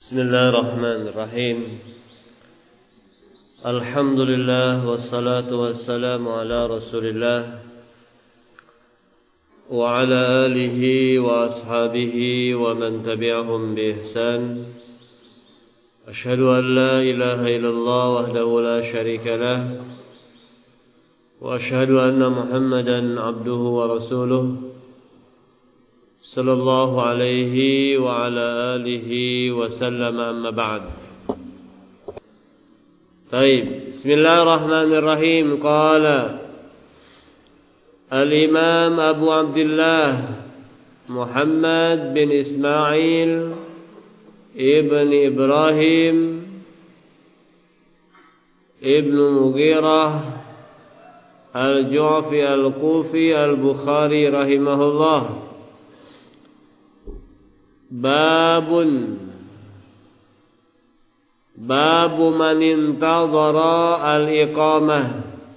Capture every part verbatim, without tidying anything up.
Bismillahirrahmanirrahim. Alhamdulillah wassalatu wassalamu ala Rasulillah wa ala alihi wa ashabihi wa man tabi'ahum bi ihsan. Ashhadu an la ilaha illallah wahdahu la syarika lah wa ashhadu anna Muhammadan abduhu wa rasuluh sallallahu alaihi wa ala alihi wa sallam, amma ba'd. Baik, bismillahirrahmanirrahim. Qala al-Imam Abu Abdullah Muhammad bin Ismail ibn Ibrahim ibn Mughirah al-Ju'fi al-Kufi al-Bukhari rahimahullah. Babun Babu man intadhara al-iqamah.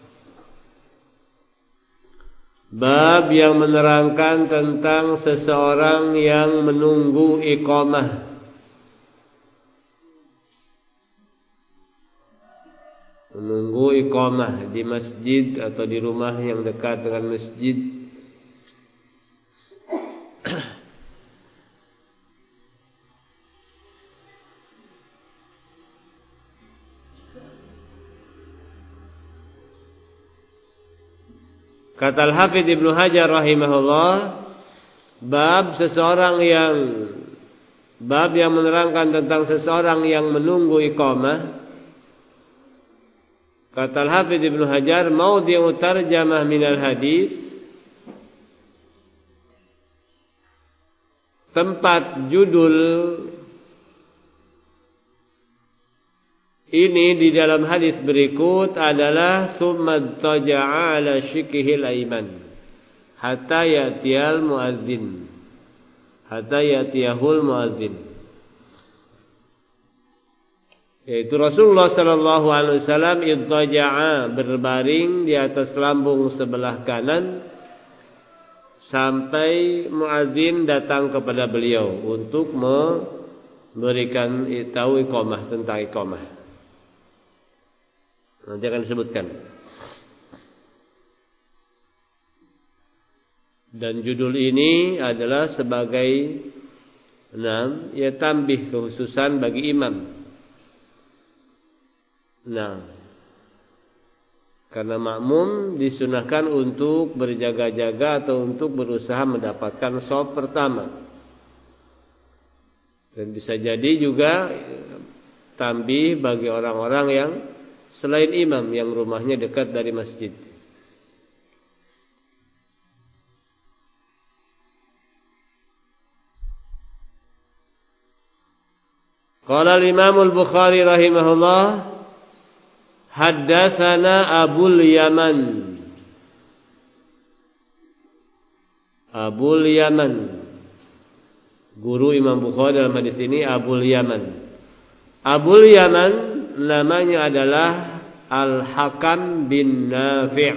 Bab yang menerangkan tentang seseorang yang menunggu iqamah. Menunggu iqamah di masjid atau di rumah yang dekat dengan masjid. Kata Al-Hafidz Ibnu Hajar rahimahullah, bab seseorang yang bab yang menerangkan tentang seseorang yang menunggu iqamah. Kata Al-Hafidz Ibnu Hajar, maudhi'u tarjamah minal hadis, tempat judul ini di dalam hadis berikut adalah summa taja'a ala shikihil aiman hatta yatiyal muazzin hatta yatiyahul muazzin, yaitu Rasulullah sallallahu alaihi wasallam idtaja'a, berbaring di atas lambung sebelah kanan sampai muazzin datang kepada beliau untuk memberikan tahu iqamah, tentang iqamah. Nanti akan disebutkan. Dan judul ini adalah sebagai enam, ya tambih kekhususan bagi imam. Nah, karena makmum disunahkan untuk berjaga-jaga atau untuk berusaha mendapatkan shaf pertama. Dan bisa jadi juga tambih bagi orang-orang yang selain imam yang rumahnya dekat dari masjid. Qala al-Imam al-Bukhari rahimahullah, haddatsana Abul Yaman. Abul Yaman, guru Imam Bukhari dalam hadis ini Abul Yaman. Abul Yaman namanya adalah Al-Hakam bin Nafi'.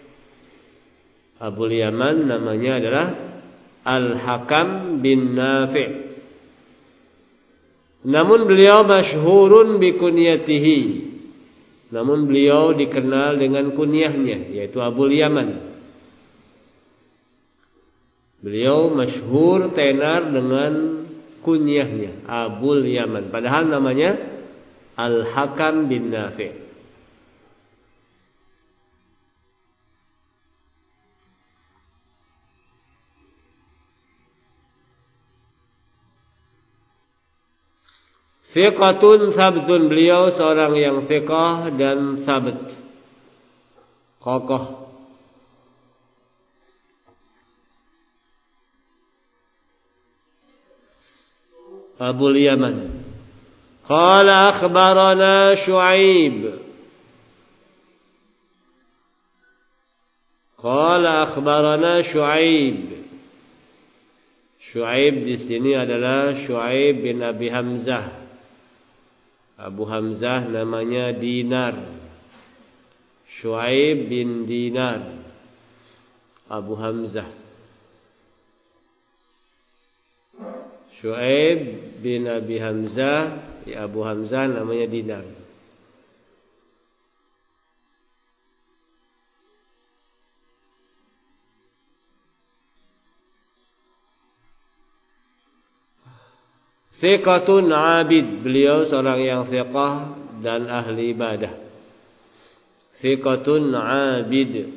Abul Yaman namanya adalah Al-Hakam bin Nafi'. Namun beliau masyhurun bi kunyatihi. Namun beliau dikenal dengan kunyahnya, yaitu Abul Yaman. Beliau masyhur tenar dengan kunyahnya Abul Yaman, padahal namanya Al-Hakam bin Nafi'. Thiqatun sabtun, beliau seorang yang thiqah dan sabt, kokoh. Abul Yaman. Qala akhbarana Shu'aib. Qala akhbarana Shu'aib. Shu'aib di sini adalah Shu'aib bin Abi Hamzah. Abu Hamzah namanya Dinar. Shu'aib bin Dinar. Abu Hamzah. Shu'aib bin Abi Hamzah, ya Abu Hamzah namanya Dinar. Thiqatun abid, beliau seorang yang thiqah dan ahli ibadah. Thiqatun abid.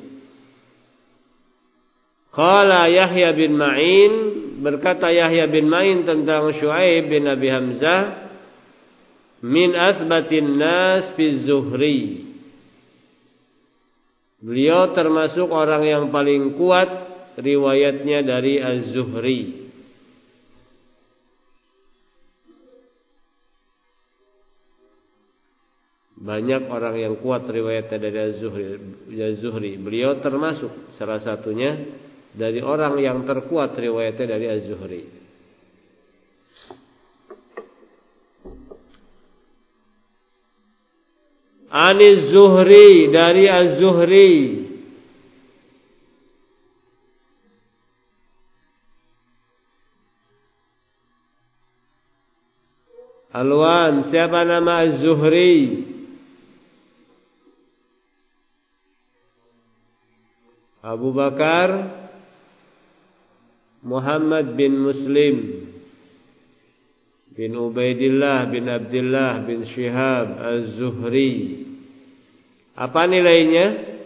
Qala Yahya bin Ma'in, berkata Yahya bin Ma'in tentang Syuaib bin Abi Hamzah, min asbatin nas fi Zuhri. Beliau termasuk orang yang paling kuat riwayatnya dari Az-Zuhri. Banyak orang yang kuat riwayatnya dari Az-Zuhri. Az-Zuhri. Beliau termasuk salah satunya dari orang yang terkuat riwayatnya dari Az-Zuhri. Aniz Zuhri, dari Az-Zuhri. Alwan, siapa nama Az-Zuhri? Abu Bakar Muhammad bin Muslim bin Ubaidillah bin Abdullah bin Syihab Az-Zuhri. Apa nilainya?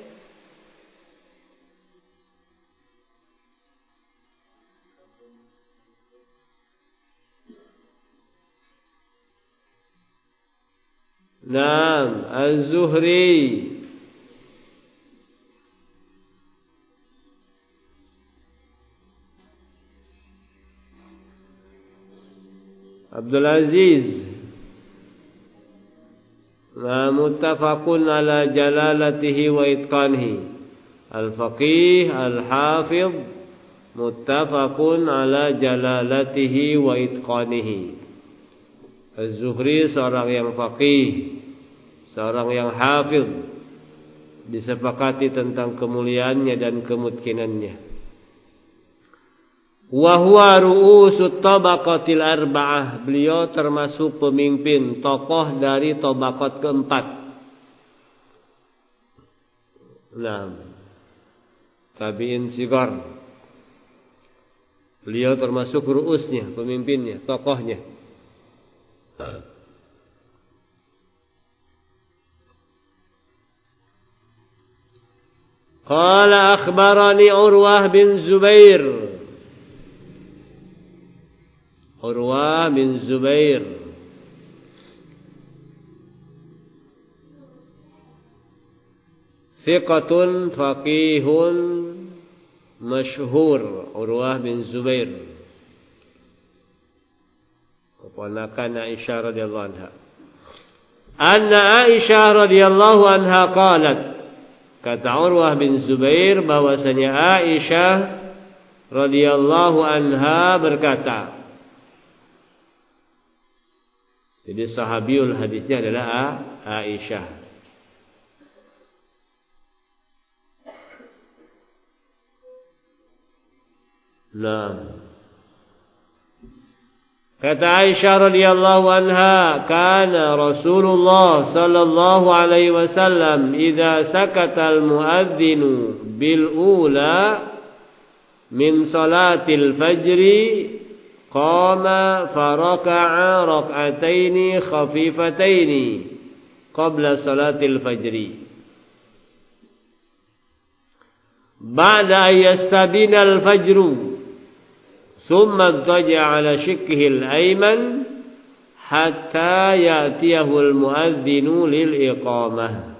Naam, Az-Zuhri. Abdul Aziz. Nah, muttafaqun ala jalalatihi wa itqanihi. Al-faqih, al-hafidh, muttafaqun ala jalalatihi wa itqanihi. Az-Zuhri seorang yang faqih, seorang yang hafidh, disepakati tentang kemuliaannya dan kemutkinannya. Wa huwa ru'usut tabaqatil arba'ah, beliau termasuk pemimpin tokoh dari tabaqat keempat. Nah, tabi'in sigar. Beliau termasuk ru'usnya, pemimpinnya, tokohnya. Qala akhbarani Urwah bin Zubair. Urwah bin Zubair thiqatun faqihun masyhur. Urwah bin Zubair keponakan Aisyah radhiyallahu anha. Anna Aisyah radhiyallahu anha qalat, kata Urwah bin Zubair bahwasanya Aisyah radhiyallahu anha berkata. Jadi sahabiul hadisnya adalah Aisyah. Nah, kata Aisyah radhiyallahu anha, kana Rasulullah sallallahu alaihi wasallam idza sakata al-muadzinu bil ula min salatil fajri qama faraka'a rak'ataini khafifataini qabla salatil fajri ba'da yastadina al-fajru thumma adtaja 'ala shikkihi al-ayman hatta ya'tiyahu al-mu'adhdhinu lil iqamah.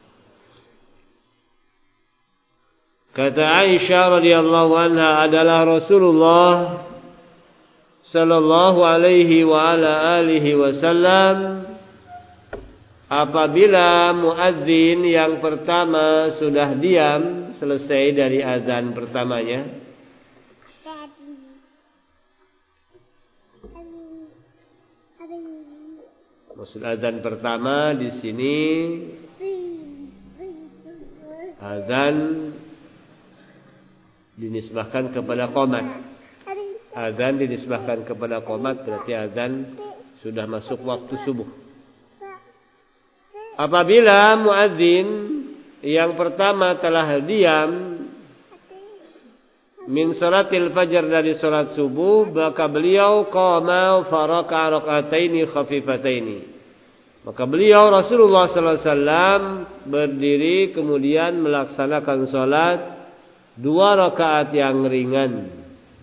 Kata Aisyah radhiyallahu anha adalah Rasulullah sallallahu alaihi wa ala alihi wasallam apabila muadzin yang pertama sudah diam selesai dari azan pertamanya, maksud azan pertama di sini azan dinisbahkan kepada qomat. azan dinisbahkan kepada qomat berarti azan sudah masuk waktu subuh. Apabila muadzin yang pertama telah diam min salatil fajar dari salat subuh, maka beliau qama faraka rak'ataini khafifataini. Maka beliau Rasulullah sallallahu alaihi wasallam berdiri kemudian melaksanakan salat dua rakaat yang ringan.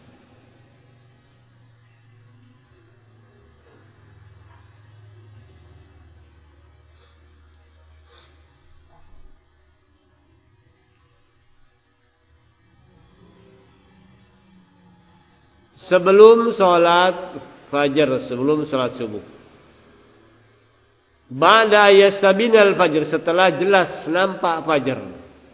Sebelum sholat fajar, sebelum sholat subuh. Ba'da yastabinal fajar, setelah jelas nampak fajar.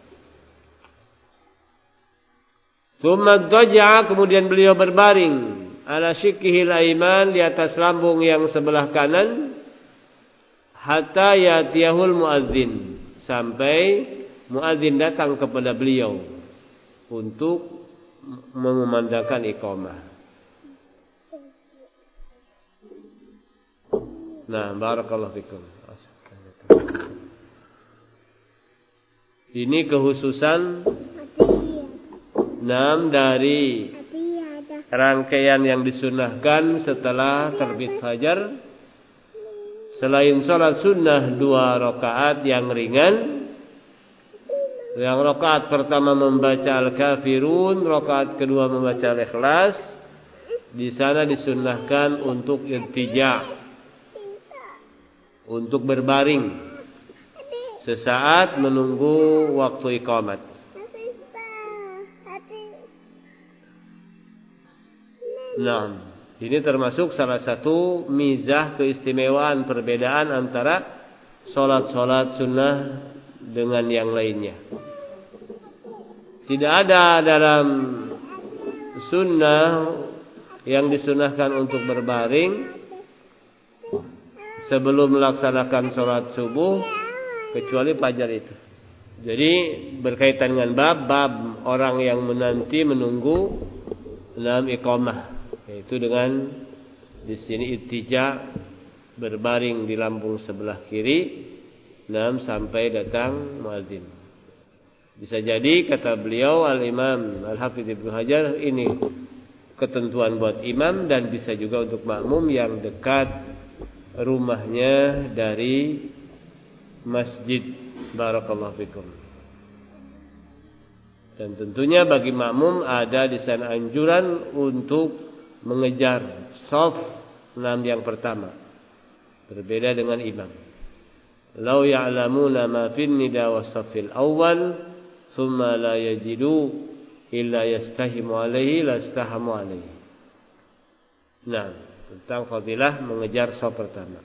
Tsumma dhaja'a, kemudian beliau berbaring ala shikkihil aiman, di atas lambung yang sebelah kanan, hatta yatiyahul muadzin, sampai muadzin datang kepada beliau untuk mengumandangkan iqamah. Nah, barakallahu fikum. Ini kehususan enam dari rangkaian yang disunahkan setelah terbit fajar. Selain sholat sunnah dua rakaat yang ringan, yang rakaat pertama membaca Al-Kafirun, rakaat kedua membaca Al-Ikhlas, di sana disunnahkan untuk irtija', untuk berbaring sesaat menunggu waktu iqamat. Nah, ini termasuk salah satu mizah keistimewaan perbedaan antara sholat-sholat sunnah dengan yang lainnya. Tidak ada dalam sunnah yang disunahkan untuk berbaring sebelum melaksanakan sholat subuh kecuali fajar itu. Jadi berkaitan dengan bab bab orang yang menanti menunggu dalam iqamah, yaitu dengan di sini ittija, berbaring di lambung sebelah kiri, nam sampai datang muadzin. Bisa jadi kata beliau Al-Imam Al-Hafidz Ibnu Hajar, ini ketentuan buat imam dan bisa juga untuk makmum yang dekat rumahnya dari masjid. Barakallahu fikum. Dan tentunya bagi makmum ada di sana anjuran untuk mengejar shaf enam yang pertama. Berbeda dengan imam. Lau ya'lamuna ma fin nida was-saffil awwal thumma la yajidu illa yastahimu alaihi lastahamu alaihi. Nah, tentang fadilah mengejar shaf pertama.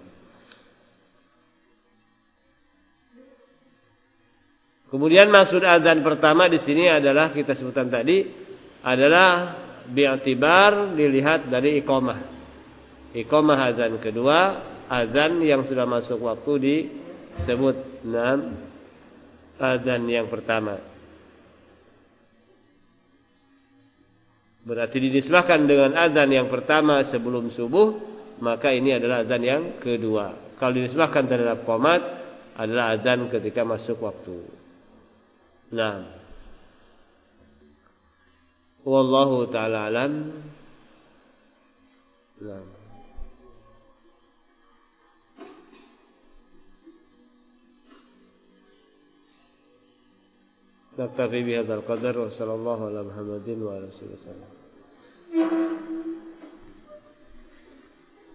Kemudian maksud azan pertama di sini adalah kita sebutkan tadi adalah bi'tibar dilihat dari iqamah. Iqamah azan kedua, azan yang sudah masuk waktu disebut enam azan yang pertama. Berarti dinisbahkan dengan azan yang pertama sebelum subuh, maka ini adalah azan yang kedua. Kalau dinisbahkan terhadap qomat adalah azan ketika masuk waktu. Nah, wallahu ta'ala alam. Nah, naktafi bihadzal qadar wa sallallahu ala Muhammadin wa alihi wasallam.